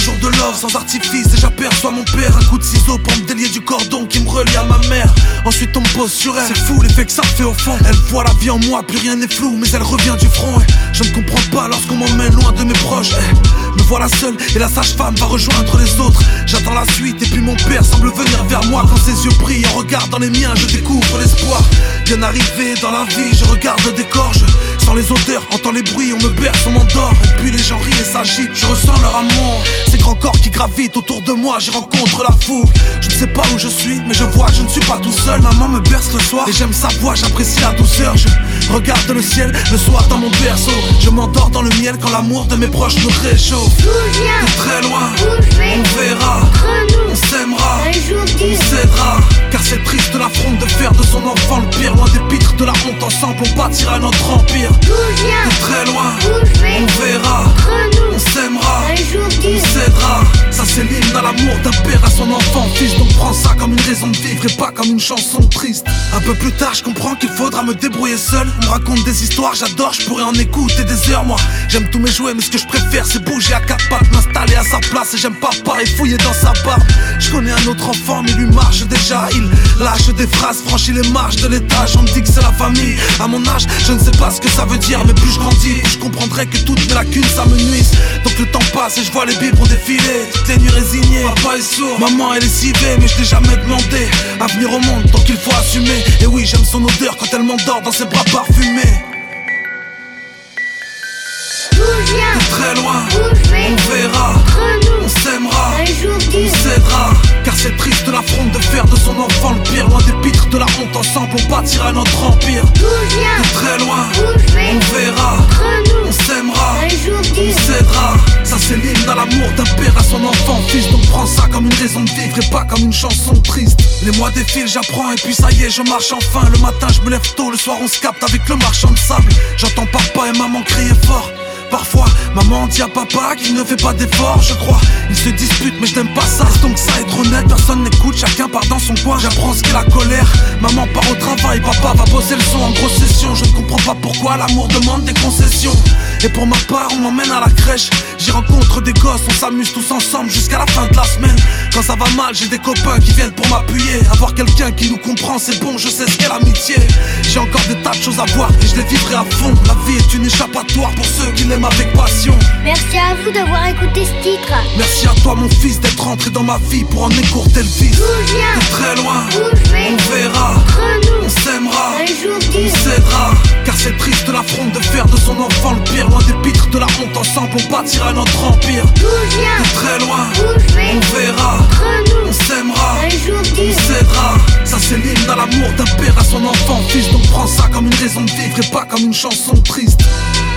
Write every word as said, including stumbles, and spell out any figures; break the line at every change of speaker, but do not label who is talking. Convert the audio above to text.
jour de love sans artifice et j'aperçois mon père. Un coup de ciseau pour me délier du cordon qui me relie à ma mère. Ensuite on me pose sur elle, c'est fou l'effet que ça fait au fond. Elle voit la vie en moi, plus rien n'est flou, mais elle revient du front. Je ne comprends pas lorsqu'on m'emmène loin de mes proches. Me voilà seul et la sage-femme va rejoindre les autres. J'attends la suite et puis mon père semble venir vers moi. Quand ses yeux brillent en regard dans les miens, je découvre l'espoir. Bien arrivé dans la vie, je regarde le décor, je sens les odeurs, entends les bruits, on me berce, on m'endort. Et puis les gens rient et s'agitent, je ressens leur amour. Ces grands corps qui gravitent autour de moi, j'y rencontre la foule. Je ne sais pas où je suis, mais je vois que je ne suis pas tout seul. Maman me berce le soir et j'aime sa voix, j'apprécie la douceur. Je regarde le ciel, le soir dans mon berceau. Je m'endors dans le miel quand l'amour de mes proches me réchauffe. De très loin, on verra, on s'aimera, on s'aidera. Car c'est triste l'affront de faire de son enfant le pire. Loin des pitres de la honte, ensemble on bâtira notre empire. De très loin, on verra, on s'aimera, on s'aidera. Ça c'est l'hymne à l'amour d'un père à son enfant fils. Donc prends ça comme une raison de vivre et pas comme une chanson triste. Un peu plus tard je comprends qu'il faudra me débrouiller seul. On me raconte des histoires, j'adore, je pourrais en écouter des heures. Moi j'aime tous mes jouets mais ce que je préfère c'est bouger à quatre pattes, m'installer à sa place. Et j'aime pas pareil fouiller dans sa barbe. Je connais un autre enfant mais lui marche déjà. Il lâche des phrases, franchit les marches de l'étage. On me dit que c'est la famille. À mon âge je ne sais pas ce que ça veut dire, mais plus je grandis plus je comprendrai que toutes mes lacunes ça me nuise. Donc le temps passe et je vois les biberons défiler. Toutes les nuits résignées, papa est sourd, maman elle est civée. Mais je l'ai jamais demandé à venir au monde donc il faut assumer. Et oui j'aime son odeur quand elle m'endort dans ses bras parfumés. De très loin, on verra, on s'aimera, on s'aidera. Car c'est triste l'affront de faire de son enfant le pire. Loin des pitres de la honte, ensemble on bâtira notre empire. De très loin, on verra, on s'aimera, on s'aidera. Ça c'est l'hymne à l'amour d'un père à son enfant fils. Donc prends ça comme une raison de vivre et pas comme une chanson triste. Les mois défilent, j'apprends et puis ça y est je marche enfin. Le matin je me lève tôt, le soir on se capte avec le marchand de sable. J'entends papa et maman crier fort. Parfois, maman dit à papa qu'il ne fait pas d'efforts, je crois. Ils se disputent, mais je n'aime pas ça. Donc ça, être honnête, personne n'écoute, chacun part dans son coin. J'apprends ce qu'est la colère. Maman part au travail, papa va bosser le son en grosse session. Je ne comprends pas pourquoi l'amour demande des concessions. Et pour ma part, on m'emmène à la crèche. J'y rencontre des gosses, on s'amuse tous ensemble jusqu'à la fin de la semaine. Quand ça va mal, j'ai des copains qui viennent pour m'appuyer. Avoir quelqu'un qui nous comprend, c'est bon, je sais ce qu'est l'amitié. J'ai encore des tas de choses à voir et je les vivrai à fond. La vie est une échappatoire pour ceux qui l'aiment avec passion.
Merci à vous d'avoir écouté ce titre.
Merci à toi mon fils d'être entré dans ma vie pour en écourter le vice. De très loin, on verra, on s'aimera, on s'aidera. Car c'est triste l'affront de faire de son enfant le pire. Loin des pitres de la honte, ensemble on bâtira notre empire. De très loin, on verra, on s'aimera, on s'aidera. Ça c'est l'hymne à l'amour d'un père à son enfant fils. Donc prends ça comme une raison de vivre et pas comme une chanson triste.